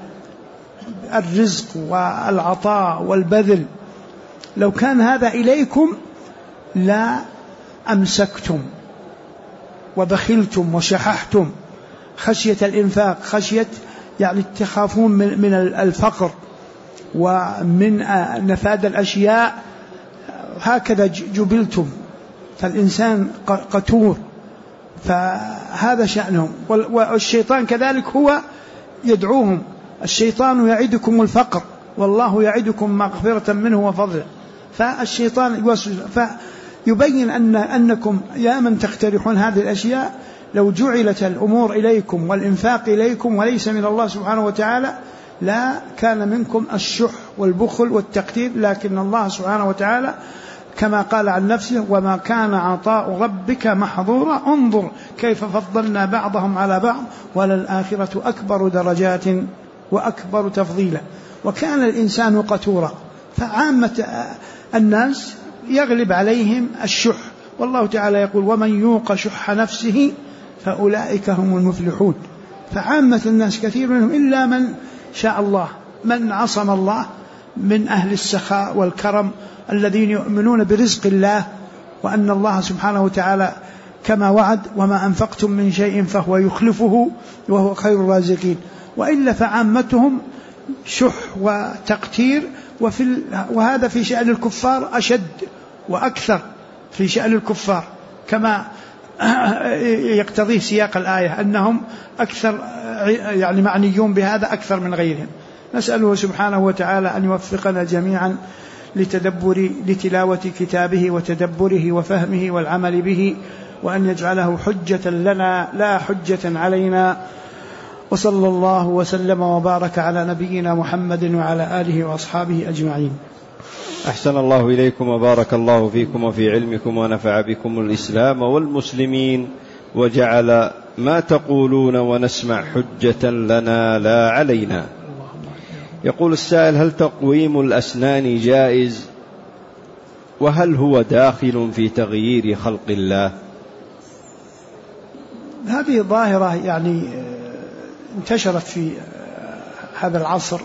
الرزق والعطاء والبذل، لو كان هذا إليكم لا أمسكتم وبخلتم وشححتم خشية الإنفاق، خشية يعني تخافون من الفقر ومن نفاد الأشياء، هكذا جبلتم، فالإنسان قتور، فهذا شأنهم. والشيطان كذلك هو يدعوهم، الشيطان يعدكم الفقر والله يعدكم مغفرة منه وفضله، فالشيطان يوسوس، فيبين أنكم يا من تقترحون هذه الأشياء لو جعلت الأمور إليكم والإنفاق إليكم وليس من الله سبحانه وتعالى لا كان منكم الشح والبخل والتقتير، لكن الله سبحانه وتعالى كما قال عن نفسه وما كان عطاء ربك محظورا انظر كيف فضلنا بعضهم على بعض وللآخرة أكبر درجات وأكبر تفضيلا. وكان الإنسان قتورا، فعامة الناس يغلب عليهم الشح، والله تعالى يقول ومن يوق شح نفسه فأولئك هم المفلحون. فعامة الناس كثير منهم إلا من شاء الله، من عصم الله من أهل السخاء والكرم الذين يؤمنون برزق الله وأن الله سبحانه وتعالى كما وعد وما أنفقتم من شيء فهو يخلفه وهو خير الرازقين. وإلا فعامتهم شح وتقتير، وهذا في شأن الكفار أشد وأكثر، في شأن الكفار كما يقتضيه سياق الآية أنهم أكثر يعني معنيون بهذا أكثر من غيرهم. نسأله سبحانه وتعالى أن يوفقنا جميعا لتلاوة كتابه وتدبره وفهمه والعمل به، وأن يجعله حجة لنا لا حجة علينا. وصلى الله وسلم وبارك على نبينا محمد وعلى آله وأصحابه أجمعين. أحسن الله إليكم وبارك الله فيكم وفي علمكم ونفع بكم الإسلام والمسلمين، وجعل ما تقولون ونسمع حجة لنا لا علينا. يقول السائل: هل تقويم الأسنان جائز؟ وهل هو داخل في تغيير خلق الله؟ هذه ظاهرة يعني انتشرت في هذا العصر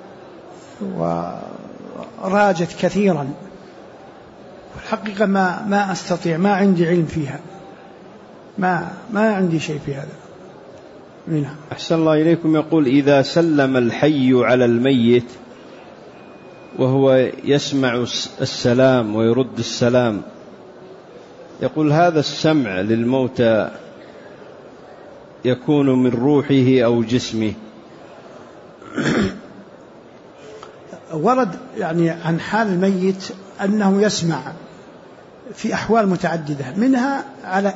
وراجت كثيرا، والحقيقة ما أستطيع، ما عندي علم فيها، ما عندي شيء في هذا منها. أحسن الله إليكم. يقول: إذا سلم الحي على الميت وهو يسمع السلام ويرد السلام، يقول هذا السمع للموتى يكون من روحه أو جسمه؟ ورد يعني عن حال الميت أنه يسمع في أحوال متعددة، منها على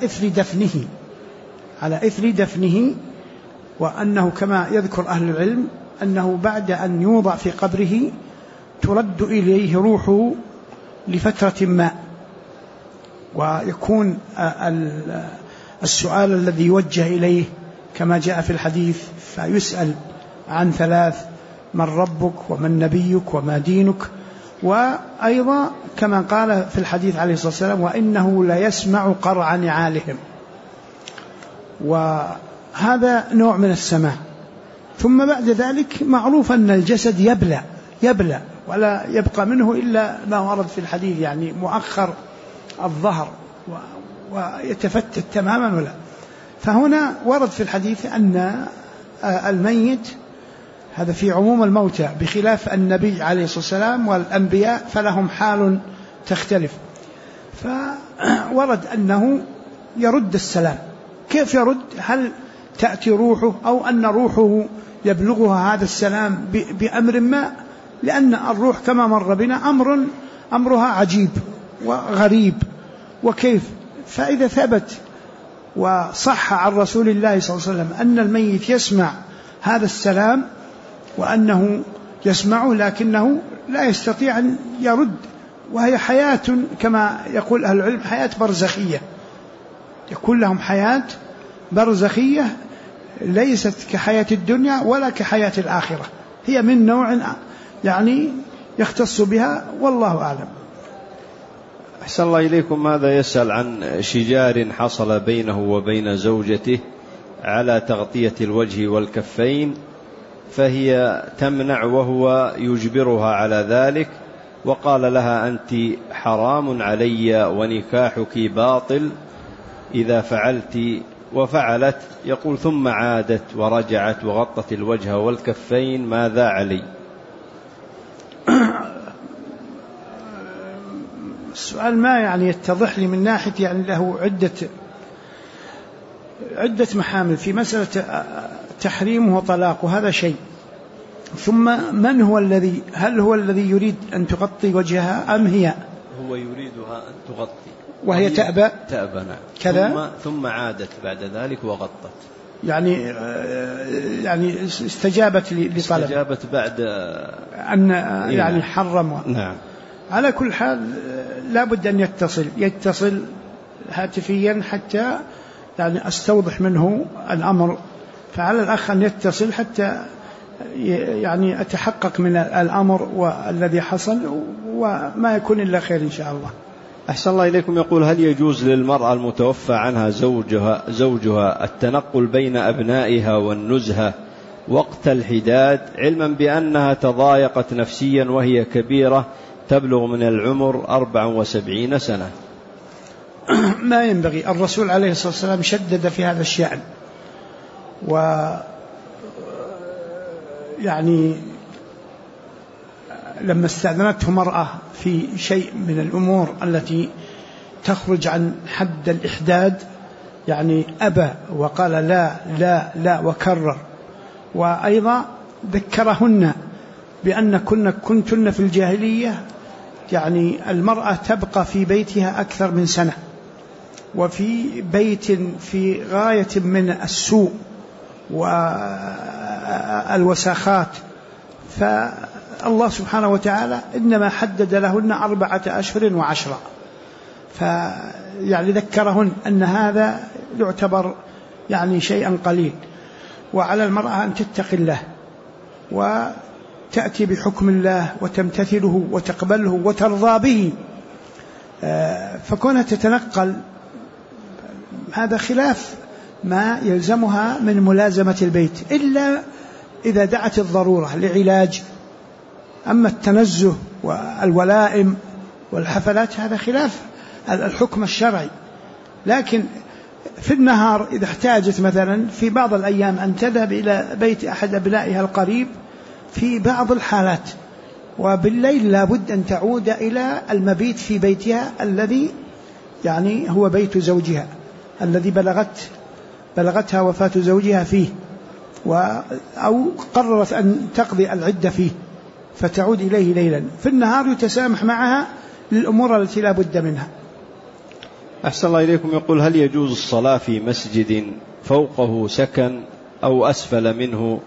إثر دفنه، وأنه كما يذكر أهل العلم أنه بعد أن يوضع في قبره ترد إليه روحه لفترة ما، ويكون السؤال الذي يوجه إليه كما جاء في الحديث، فيسأل عن ثلاث: من ربك ومن نبيك وما دينك. وأيضا كما قال في الحديث عليه الصلاة والسلام: وإنه لا يسمع قرع نعالهم. وهذا نوع من السماع. ثم بعد ذلك معروف أن الجسد يبلى ولا يبقى منه إلا ما ورد في الحديث، يعني مؤخر الظهر ويتفتت تماما ولا. فهنا ورد في الحديث أن الميت هذا في عموم الموتى، بخلاف النبي عليه الصلاة والسلام والأنبياء فلهم حال تختلف. فورد أنه يرد السلام. كيف يرد؟ هل تأتي روحه أو أن روحه يبلغها هذا السلام بأمر ما؟ لأن الروح كما مر بنا أمرها عجيب وغريب، وكيف؟ فإذا ثبت وصح عن رسول الله صلى الله عليه وسلم أن الميت يسمع هذا السلام وأنه يسمعه لكنه لا يستطيع أن يرد، وهي حياة كما يقول أهل العلم حياة برزخية، يكون لهم حياة برزخية ليست كحياة الدنيا ولا كحياة الآخرة، هي من نوع يعني يختص بها، والله أعلم. أحسن الله إليكم. ماذا يسأل عن شجار حصل بينه وبين زوجته على تغطية الوجه والكفين، فهي تمنع وهو يجبرها على ذلك، وقال لها أنت حرام علي ونكاحك باطل إذا فعلت، وفعلت. يقول ثم عادت ورجعت وغطت الوجه والكفين، ماذا علي؟ السؤال ما يعني يتضح لي من ناحية يعني له عدة محامل في مسألة تحريمه وطلاق، وهذا شيء. ثم من هو الذي، هل هو الذي يريد أن تغطي وجهها أم هي؟ هو يريدها أن تغطي وهي تأبى نعم. كذا ثم عادت بعد ذلك وغطت، يعني استجابت لطلب، استجابت بعد أن يعني حرم. نعم. على كل حال لا بد أن يتصل هاتفيا حتى يعني أستوضح منه الأمر، فعلى الأخ أن يتصل حتى يعني أتحقق من الأمر والذي حصل، وما يكون إلا خير إن شاء الله. أحسن الله إليكم. يقول هل يجوز للمرأة المتوفى عنها زوجها التنقل بين أبنائها والنزهة وقت الحداد، علما بأنها تضايقت نفسيا وهي كبيرة تبلغ من العمر 74 سنة؟ ما ينبغي. الرسول عليه الصلاة والسلام شدد في هذا الشأن، يعني لما استأذنته مرأة في شيء من الأمور التي تخرج عن حد الإحداد يعني أبى وقال لا لا لا وكرر. وأيضا ذكرهن بأن كنتن في الجاهلية يعني المرأة تبقى في بيتها أكثر من سنة، وفي بيت في غاية من السوء والوساخات، فالله سبحانه وتعالى إنما حدد لهن 4 أشهر و10، فيعني ذكرهن أن هذا يعتبر يعني شيئا قليل، وعلى المرأة أن تتقي الله وتأتي بحكم الله وتمتثله وتقبله وترضى به. فكونها تتنقل هذا خلاف ما يلزمها من ملازمة البيت، إلا إذا دعت الضرورة لعلاج. أما التنزه والولائم والحفلات هذا خلاف الحكم الشرعي. لكن في النهار إذا احتاجت مثلا في بعض الأيام أن تذهب إلى بيت أحد أبنائها القريب في بعض الحالات، وبالليل لابد أن تعود إلى المبيت في بيتها الذي يعني هو بيت زوجها الذي بلغتها وفاة زوجها فيه، أو قررت أن تقضي العدة فيه فتعود إليه ليلا. في النهار يتسامح معها للأمور التي لا بد منها. أحسن الله إليكم. يقول هل يجوز الصلاة في مسجد فوقه سكن أو أسفل منه؟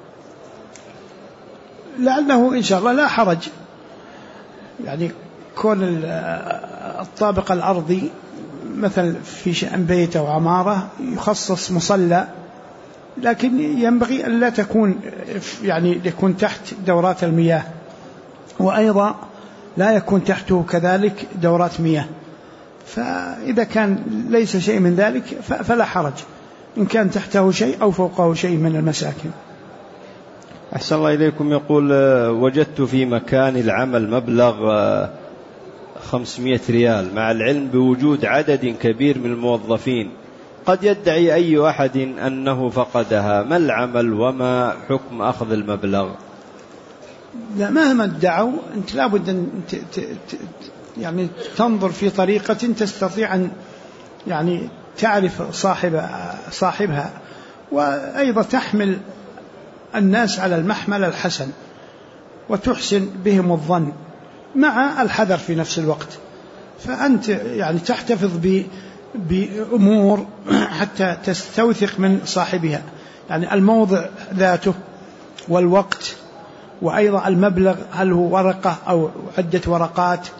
لعله إن شاء الله لا حرج، يعني كون الطابق الأرضي مثلا في شأن بيت أو عمارة يخصص مصلى، لكن ينبغي أن لا تكون يعني يكون تحت دورات المياه، وأيضا لا يكون تحته كذلك دورات مياه. فإذا كان ليس شيء من ذلك فلا حرج إن كان تحته شيء أو فوقه شيء من المساكن. أحسن الله إليكم. يقول وجدت في مكان العمل مبلغ 500 ريال مع العلم بوجود عدد كبير من الموظفين، قد يدعي أي أحد أنه فقدها، ما العمل وما حكم أخذ المبلغ؟ لا، مهما ادعوا أنت لابد أن يعني تنظر في طريقة تستطيع أن يعني تعرف صاحبها، وأيضا تحمل الناس على المحمل الحسن وتحسن بهم الظن مع الحذر في نفس الوقت. فأنت يعني تحتفظ بأمور حتى تستوثق من صاحبها، يعني الموضع ذاته والوقت، وأيضا المبلغ هل هو ورقة أو عدة ورقات،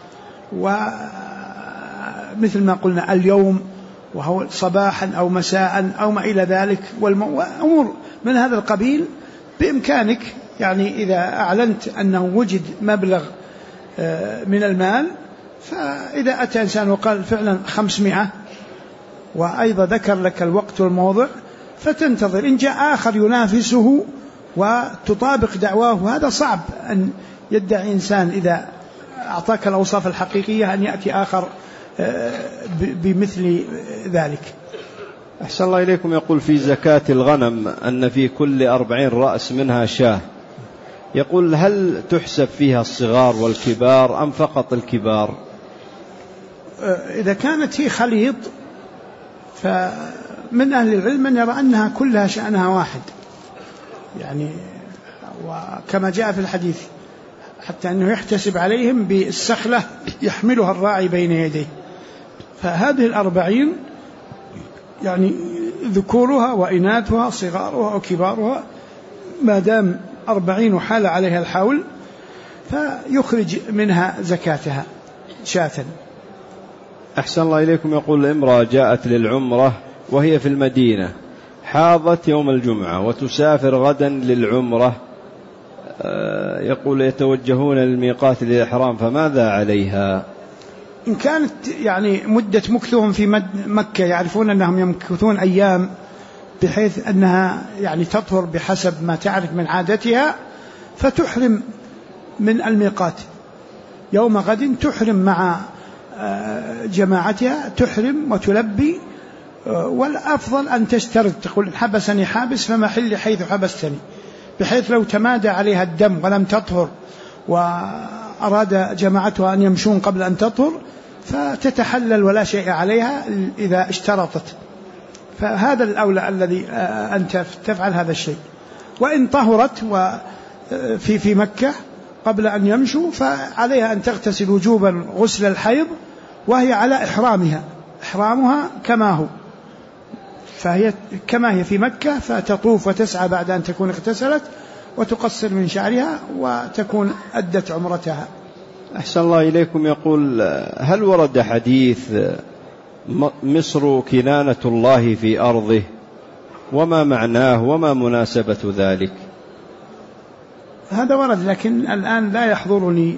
ومثل ما قلنا اليوم وهو صباحا أو مساء أو ما إلى ذلك، وأمور من هذا القبيل. بإمكانك يعني إذا أعلنت أنه وجد مبلغ من المال، فإذا أتى إنسان وقال فعلا 500 وأيضا ذكر لك الوقت والموضع، فتنتظر. إن جاء آخر ينافسه وتطابق دعواه، هذا صعب أن يدعي إنسان إذا أعطاك الأوصاف الحقيقية أن يأتي آخر بمثل ذلك. أحسن الله إليكم. يقول في زكاة الغنم أن في كل 40 رأس منها شاة، يقول هل تحسب فيها الصغار والكبار أم فقط الكبار؟ إذا كانت هي خليط فمن أهل العلم من يرى أنها كلها شأنها واحد، يعني وكما جاء في الحديث حتى أنه يحتسب عليهم بالسخلة يحملها الراعي بين يديه. فهذه 40 يعني ذكورها وإناثها صغارها وكبارها ما دام 40 وحال عليها الحول فيخرج منها زكاتها شاة. أحسن الله إليكم. يقول امرأة جاءت للعمرة وهي في المدينة، حاضت يوم الجمعة وتسافر غدا للعمرة، يقول يتوجهون للميقات للإحرام، فماذا عليها؟ إن كانت يعني مدة مكثهم في مكة يعرفون أنهم يمكثون أيام بحيث أنها يعني تطهر بحسب ما تعرف من عادتها، فتحرم من الميقات يوم غد، تحرم مع جماعتها، تحرم وتلبي. والأفضل أن تشترط، تقول حبسني حابس فمحل حيث حبستني، بحيث لو تمادى عليها الدم ولم تطهر وأراد جماعتها أن يمشون قبل أن تطهر فتتحلل ولا شيء عليها إذا اشترطت. فهذا الأولى الذي أنت تفعل هذا الشيء. وإن طهرت في مكة قبل أن يمشوا فعليها أن تغتسل وجوبا غسل الحيض وهي على إحرامها كما هو، فهي كما هي في مكة، فتطوف وتسعى بعد أن تكون اغتسلت وتقصر من شعرها وتكون أدت عمرتها. أحسن الله إليكم. يقول هل ورد حديث مصر كنانة الله في أرضه، وما معناه وما مناسبة ذلك؟ هذا ورد، لكن الآن لا يحضرني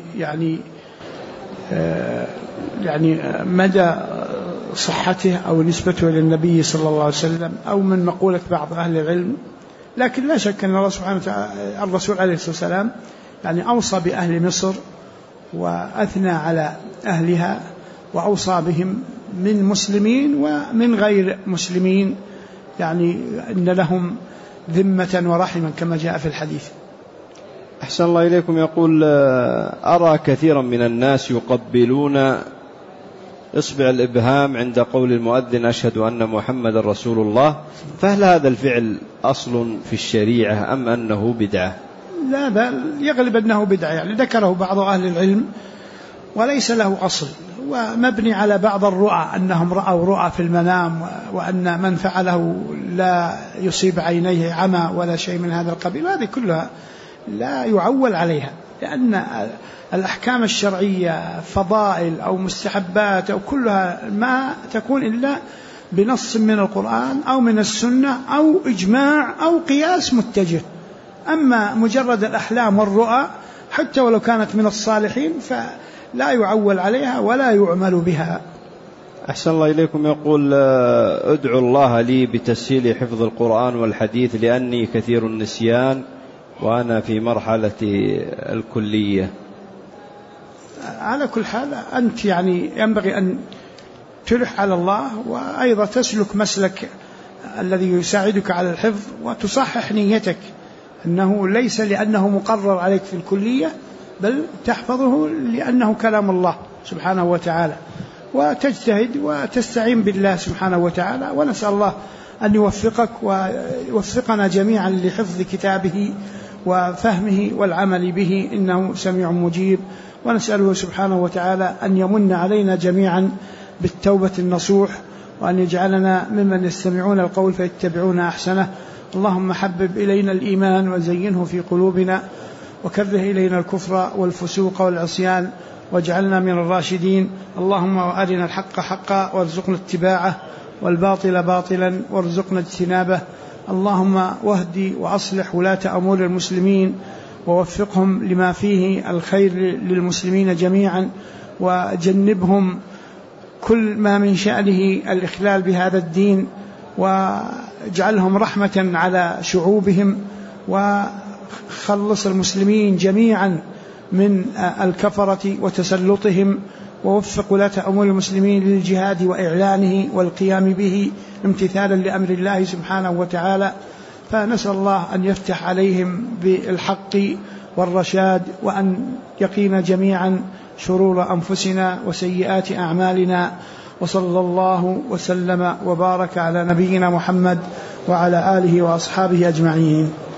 يعني مدى صحته أو نسبته للنبي صلى الله عليه وسلم أو من مقولة بعض أهل العلم. لكن لا شك أن الله سبحانه وتعالى الرسول عليه الصلاة والسلام يعني أوصى بأهل مصر وأثنى على أهلها وأوصى بهم من مسلمين ومن غير مسلمين، يعني أن لهم ذمة ورحمة كما جاء في الحديث. أحسن الله إليكم. يقول أرى كثيرا من الناس يقبلون إصبع الإبهام عند قول المؤذن أشهد أن محمد رسول الله، فهل هذا الفعل أصل في الشريعة أم أنه بدعة؟ لا، بل يغلب أنه بدعة، يعني ذكره بعض أهل العلم وليس له أصل، ومبني على بعض الرؤى أنهم رأوا رؤى في المنام وأن من فعله لا يصيب عينيه عمى ولا شيء من هذا القبيل. هذه كلها لا يعول عليها، لأن الأحكام الشرعية فضائل أو مستحبات أو كلها ما تكون إلا بنص من القرآن أو من السنة أو إجماع أو قياس متجه. أما مجرد الأحلام والرؤى حتى ولو كانت من الصالحين فلا يعول عليها ولا يعمل بها. أحسن الله إليكم. يقول ادعو الله لي بتسهيل حفظ القرآن والحديث لأني كثير النسيان وأنا في مرحلة الكلية. على كل حال أنت يعني ينبغي أن تلح على الله وأيضا تسلك مسلك الذي يساعدك على الحفظ، وتصحح نيتك أنه ليس لأنه مقرر عليك في الكلية، بل تحفظه لأنه كلام الله سبحانه وتعالى، وتجتهد وتستعين بالله سبحانه وتعالى. ونسأل الله أن يوفقك ويوفقنا جميعا لحفظ كتابه وفهمه والعمل به، إنه سميع مجيب. ونسأله سبحانه وتعالى أن يمن علينا جميعا بالتوبة النصوح، وأن يجعلنا ممن يستمعون القول فيتبعون أحسنه. اللهم حبب إلينا الإيمان وزينه في قلوبنا، وكره إلينا الكفر والفسوق والعصيان، واجعلنا من الراشدين. اللهم وأرنا الحق حقا وارزقنا اتباعه، والباطل باطلا وارزقنا اجتنابه. اللهم واهدي وأصلح ولاة أمور المسلمين، ووفقهم لما فيه الخير للمسلمين جميعا، وجنبهم كل ما من شأنه الإخلال بهذا الدين، واجعلهم رحمة على شعوبهم، وخلص المسلمين جميعا من الكفرة وتسلطهم، ووفق ولاة أمور المسلمين للجهاد وإعلانه والقيام به امتثالا لأمر الله سبحانه وتعالى. فنسأل الله أن يفتح عليهم بالحق والرشاد، وأن يقينا جميعا شرور أنفسنا وسيئات أعمالنا. وصلى الله وسلم وبارك على نبينا محمد وعلى آله وأصحابه أجمعين.